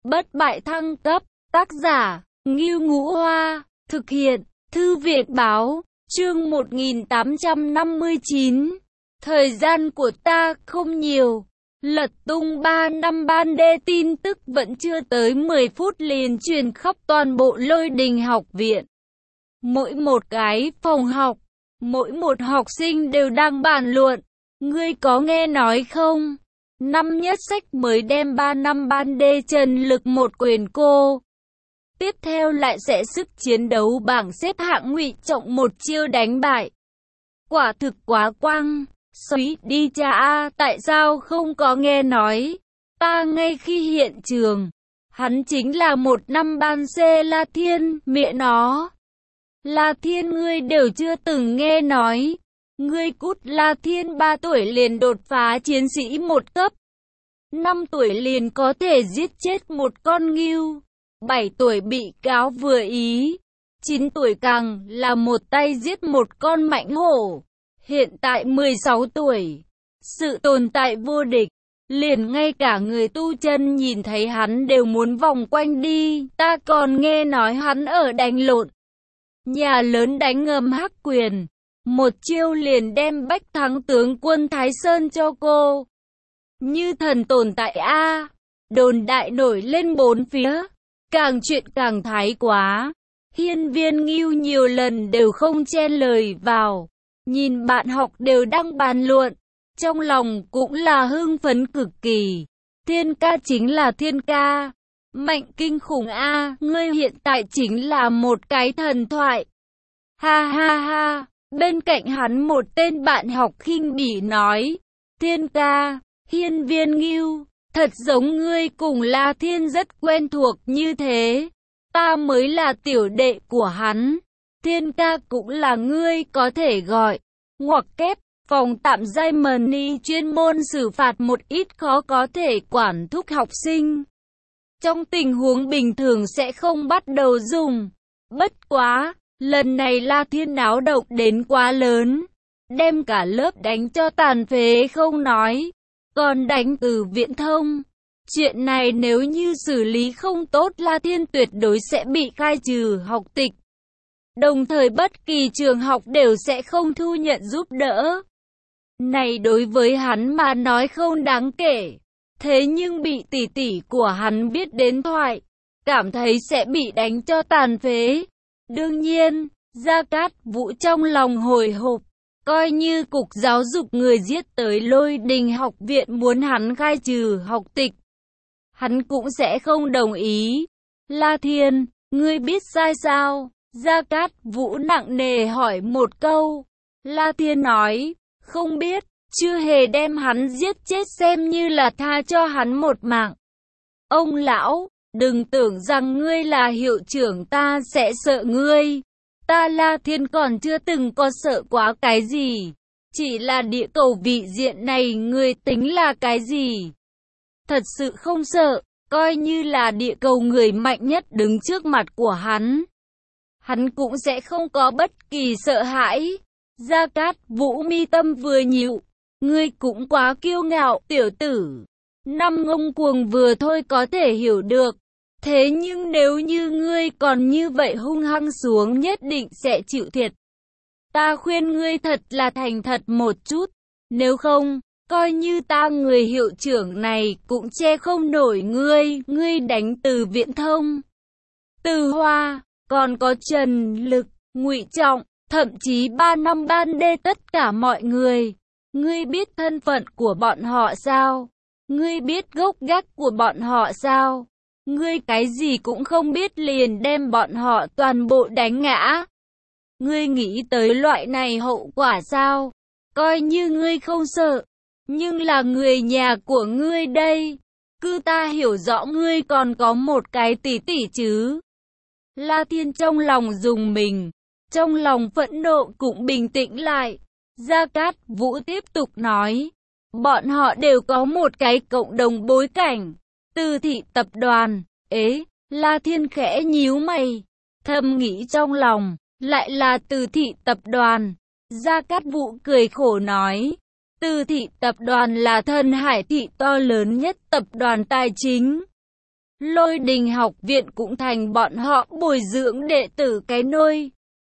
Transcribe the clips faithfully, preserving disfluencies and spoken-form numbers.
Bất bại thăng cấp, tác giả, Ngưu Ngũ Hoa, thực hiện, Thư viện báo, chương một nghìn tám trăm năm mươi chín. Thời gian của ta không nhiều. Lật tung ba năm ban đê tin tức vẫn chưa tới mười phút liền truyền khắp toàn bộ Lôi Đình học viện. Mỗi một cái phòng học, mỗi một học sinh đều đang bàn luận. Ngươi có nghe nói không? Năm nhất sách mới đem ba năm ban đê trần lực một quyền cô. Tiếp theo lại sẽ sức chiến đấu bảng xếp hạng Ngụy Trọng một chiêu đánh bại. Quả thực quá quang. Xúy đi cha a, tại sao không có nghe nói? Ta ngay khi hiện trường, hắn chính là một năm ban C La Thiên, mẹ nó. La Thiên ngươi đều chưa từng nghe nói. Ngươi cút. La Thiên ba tuổi liền đột phá chiến sĩ một cấp. năm tuổi liền có thể giết chết một con ngưu. bảy tuổi bị cáo vừa ý. chín tuổi càng là một tay giết một con mãnh hổ. Hiện tại mười sáu tuổi, sự tồn tại vô địch, liền ngay cả người tu chân nhìn thấy hắn đều muốn vòng quanh đi. Ta còn nghe nói hắn ở đánh lộn nhà lớn đánh ngầm Hắc Quyền, một chiêu liền đem bách thắng tướng quân Thái Sơn cho cô. Như thần tồn tại a. Đồn đại nổi lên bốn phía, càng chuyện càng thái quá. Hiên Viên Ngưu nhiều lần đều không chen lời vào. Nhìn bạn học đều đang bàn luận, trong lòng cũng là hưng phấn cực kỳ. Thiên ca chính là thiên ca, mạnh kinh khủng a, ngươi hiện tại chính là một cái thần thoại. Ha ha ha, bên cạnh hắn một tên bạn học khinh bỉ nói, thiên ca, Hiên Viên Ngưu, thật giống ngươi cùng La Thiên rất quen thuộc như thế, ta mới là tiểu đệ của hắn. Thiên ca cũng là ngươi có thể gọi. Ngoặc kép, phòng tạm giai Mani chuyên môn xử phạt một ít khó có thể quản thúc học sinh. Trong tình huống bình thường sẽ không bắt đầu dùng. Bất quá, lần này La Thiên náo động đến quá lớn. Đem cả lớp đánh cho tàn phế không nói. Còn đánh từ viễn thông. Chuyện này nếu như xử lý không tốt La Thiên tuyệt đối sẽ bị khai trừ học tịch. Đồng thời bất kỳ trường học đều sẽ không thu nhận giúp đỡ. Này đối với hắn mà nói không đáng kể. Thế nhưng bị tỷ tỷ của hắn biết đến thoại, cảm thấy sẽ bị đánh cho tàn phế. Đương nhiên, Gia Cát Vũ trong lòng hồi hộp, coi như cục giáo dục người giết tới Lôi Đình học viện muốn hắn khai trừ học tịch, hắn cũng sẽ không đồng ý. La Thiên, ngươi biết sai sao? Gia Cát Vũ nặng nề hỏi một câu. La Thiên nói, không biết, chưa hề đem hắn giết chết xem như là tha cho hắn một mạng. Ông lão, đừng tưởng rằng ngươi là hiệu trưởng ta sẽ sợ ngươi. Ta La Thiên còn chưa từng có sợ quá cái gì. Chỉ là địa cầu vị diện này ngươi tính là cái gì? Thật sự không sợ, coi như là địa cầu người mạnh nhất đứng trước mặt của hắn. Hắn cũng sẽ không có bất kỳ sợ hãi. Gia Cát Vũ mi tâm vừa nhíu. Ngươi cũng quá kiêu ngạo, tiểu tử. Năm ngông cuồng vừa thôi có thể hiểu được. Thế nhưng nếu như ngươi còn như vậy hung hăng xuống nhất định sẽ chịu thiệt. Ta khuyên ngươi thật là thành thật một chút. Nếu không, coi như ta người hiệu trưởng này cũng che không nổi ngươi. Ngươi đánh từ viễn thông, từ hoa, còn có Trần Lực, Ngụy Trọng, thậm chí ba năm ban đê tất cả mọi người. Ngươi biết thân phận của bọn họ sao? Ngươi biết gốc gác của bọn họ sao? Ngươi cái gì cũng không biết liền đem bọn họ toàn bộ đánh ngã. Ngươi nghĩ tới loại này hậu quả sao? Coi như ngươi không sợ, nhưng là người nhà của ngươi đây. Cứ ta hiểu rõ ngươi còn có một cái tỷ tỷ chứ. La Thiên trong lòng rùng mình, trong lòng phẫn nộ cũng bình tĩnh lại. Gia Cát Vũ tiếp tục nói, bọn họ đều có một cái cộng đồng bối cảnh, Từ Thị tập đoàn. Ế, La Thiên khẽ nhíu mày, thầm nghĩ trong lòng, lại là Từ Thị tập đoàn. Gia Cát Vũ cười khổ nói, Từ Thị tập đoàn là Thần Hải Thị to lớn nhất tập đoàn tài chính. Lôi Đình học viện cũng thành bọn họ bồi dưỡng đệ tử cái nôi.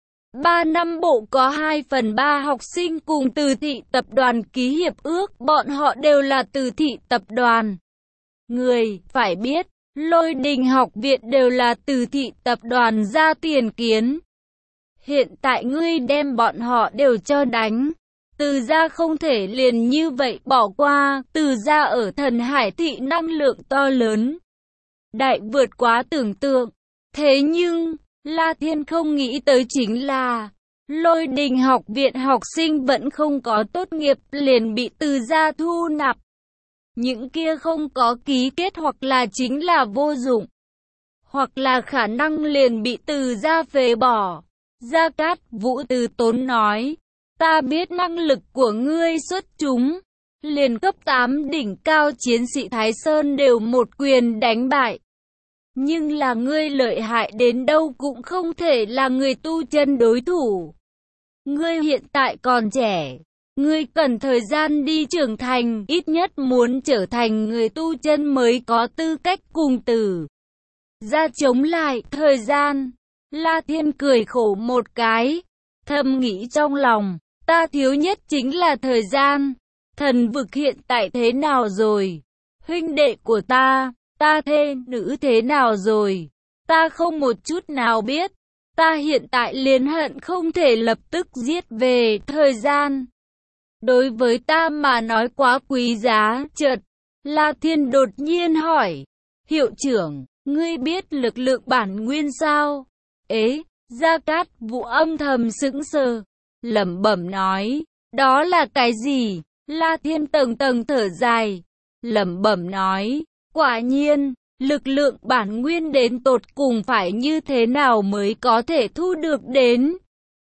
Ba năm bộ có hai phần ba học sinh cùng Từ Thị tập đoàn ký hiệp ước, bọn họ đều là Từ Thị tập đoàn. Người, phải biết, Lôi Đình học viện đều là Từ Thị tập đoàn ra tiền kiến. Hiện tại ngươi đem bọn họ đều cho đánh. Từ gia không thể liền như vậy bỏ qua, Từ gia ở Thần Hải thị năng lượng to lớn. Đại vượt quá tưởng tượng. Thế nhưng, La Thiên không nghĩ tới chính là, Lôi Đình học viện học sinh vẫn không có tốt nghiệp liền bị Từ gia thu nạp. Những kia không có ký kết hoặc là chính là vô dụng, hoặc là khả năng liền bị Từ gia phế bỏ. Gia Cát Vũ từ tốn nói, ta biết năng lực của ngươi xuất chúng, liền cấp tám đỉnh cao chiến sĩ Thái Sơn đều một quyền đánh bại. Nhưng là ngươi lợi hại đến đâu cũng không thể là người tu chân đối thủ. Ngươi hiện tại còn trẻ, ngươi cần thời gian đi trưởng thành, ít nhất muốn trở thành người tu chân mới có tư cách cùng Từ gia chống lại thời gian. La Thiên cười khổ một cái, thầm nghĩ trong lòng, ta thiếu nhất chính là thời gian. Thần vực hiện tại thế nào rồi? Huynh đệ của ta, ta thê nữ thế nào rồi? Ta không một chút nào biết. Ta hiện tại liền hận không thể lập tức giết về thời gian. Đối với ta mà nói quá quý giá. Chợt, La Thiên đột nhiên hỏi, hiệu trưởng, ngươi biết lực lượng bản nguyên sao? Ế, Gia Cát Vũ âm thầm sững sờ, lẩm bẩm nói, đó là cái gì? La Thiên tầng tầng thở dài, lẩm bẩm nói, quả nhiên, lực lượng bản nguyên đến tột cùng phải như thế nào mới có thể thu được đến.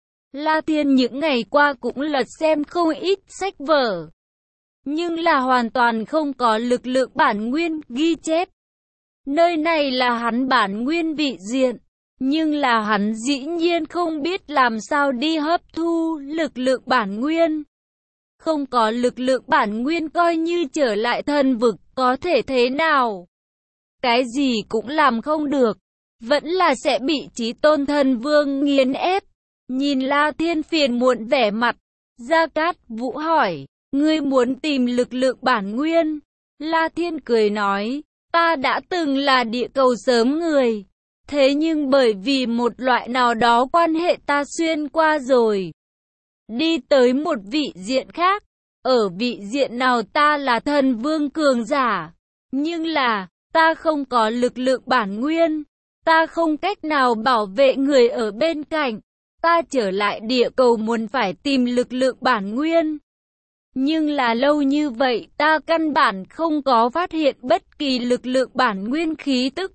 La Thiên những ngày qua cũng lật xem không ít sách vở, nhưng là hoàn toàn không có lực lượng bản nguyên ghi chép. Nơi này là hắn bản nguyên vị diện, nhưng là hắn dĩ nhiên không biết làm sao đi hấp thu lực lượng bản nguyên. Không có lực lượng bản nguyên coi như trở lại thần vực có thể thế nào? Cái gì cũng làm không được, vẫn là sẽ bị Chí Tôn Thần Vương nghiền ép. Nhìn La Thiên phiền muộn vẻ mặt, Gia Cát Vũ hỏi, ngươi muốn tìm lực lượng bản nguyên? La Thiên cười nói, ta đã từng là địa cầu sớm người. Thế nhưng bởi vì một loại nào đó quan hệ ta xuyên qua rồi, đi tới một vị diện khác. Ở vị diện nào ta là thần vương cường giả, nhưng là, ta không có lực lượng bản nguyên, ta không cách nào bảo vệ người ở bên cạnh. Ta trở lại địa cầu muốn phải tìm lực lượng bản nguyên. Nhưng là lâu như vậy ta căn bản không có phát hiện bất kỳ lực lượng bản nguyên khí tức.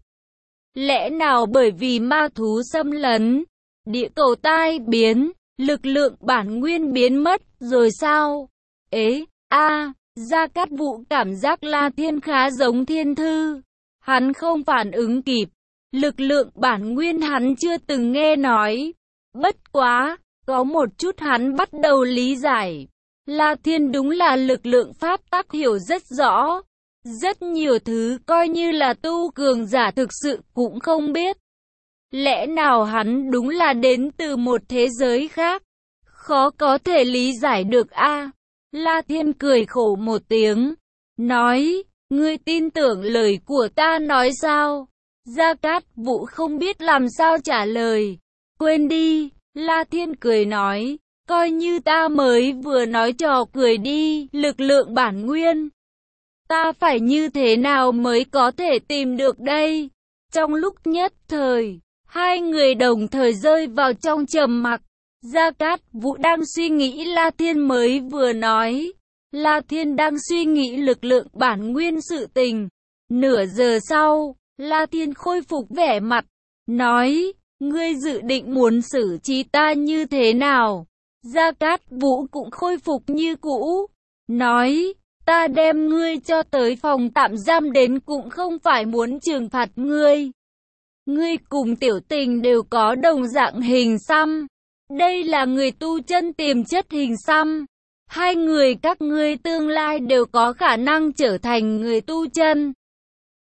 Lẽ nào bởi vì ma thú xâm lấn, địa cầu tai biến, lực lượng bản nguyên biến mất rồi sao? Ế, a, Gia Cát Vũ cảm giác La Thiên khá giống thiên thư. Hắn không phản ứng kịp. Lực lượng bản nguyên hắn chưa từng nghe nói. Bất quá, có một chút hắn bắt đầu lý giải. La Thiên đúng là lực lượng pháp tắc hiểu rất rõ. Rất nhiều thứ coi như là tu cường giả thực sự cũng không biết. Lẽ nào hắn đúng là đến từ một thế giới khác? Khó có thể lý giải được a. À, La Thiên cười khổ một tiếng, nói, ngươi tin tưởng lời của ta nói sao? Gia Cát Vũ không biết làm sao trả lời. Quên đi, La Thiên cười nói, coi như ta mới vừa nói trò cười đi, lực lượng bản nguyên. Ta phải như thế nào mới có thể tìm được đây? Trong lúc nhất thời, hai người đồng thời rơi vào trong trầm mặc. Gia Cát Vũ đang suy nghĩ La Thiên mới vừa nói. La Thiên đang suy nghĩ lực lượng bản nguyên sự tình. Nửa giờ sau, La Thiên khôi phục vẻ mặt, nói, ngươi dự định muốn xử trí ta như thế nào? Gia Cát Vũ cũng khôi phục như cũ, nói, ta đem ngươi cho tới phòng tạm giam đến cũng không phải muốn trừng phạt ngươi. Ngươi cùng Tiểu Tình đều có đồng dạng hình xăm. Đây là người tu chân tiềm chất hình xăm. Hai người các ngươi tương lai đều có khả năng trở thành người tu chân.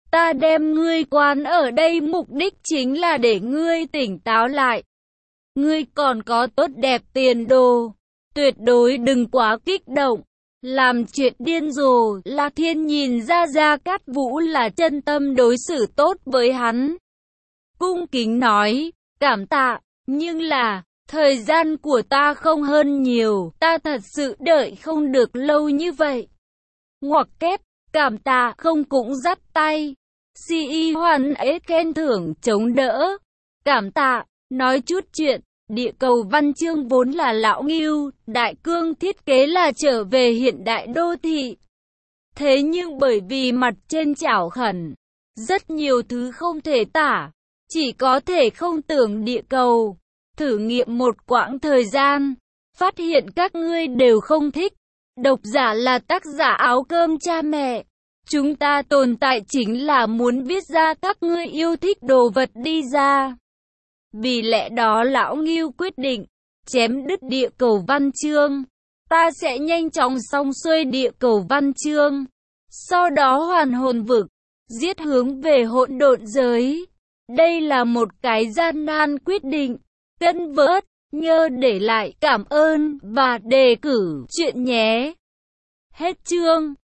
Ta đem ngươi quán ở đây mục đích chính là để ngươi tỉnh táo lại. Ngươi còn có tốt đẹp tiền đồ. Tuyệt đối đừng quá kích động. Làm chuyện điên rồ. La Thiên nhìn ra Gia Cát Vũ là chân tâm đối xử tốt với hắn. Cung kính nói, cảm tạ, nhưng là, thời gian của ta không hơn nhiều, ta thật sự đợi không được lâu như vậy. Ngoặc kép, cảm tạ không cũng dắt tay. Si y hoan ế khen thưởng chống đỡ. Cảm tạ, nói chút chuyện, địa cầu văn chương vốn là lão Ngưu, đại cương thiết kế là trở về hiện đại đô thị. Thế nhưng bởi vì mặt trên chảo khẩn, rất nhiều thứ không thể tả, chỉ có thể không tưởng địa cầu. Thử nghiệm một quãng thời gian, phát hiện các ngươi đều không thích. Độc giả là tác giả áo cơm cha mẹ. Chúng ta tồn tại chính là muốn viết ra các ngươi yêu thích đồ vật đi ra. Vì lẽ đó lão Ngưu quyết định, chém đứt địa cầu văn chương. Ta sẽ nhanh chóng xong xuôi địa cầu văn chương. Sau đó hoàn hồn vực, giết hướng về hỗn độn giới. Đây là một cái gian nan quyết định. Cân vớt, nhớ để lại cảm ơn và đề cử chuyện nhé. Hết chương.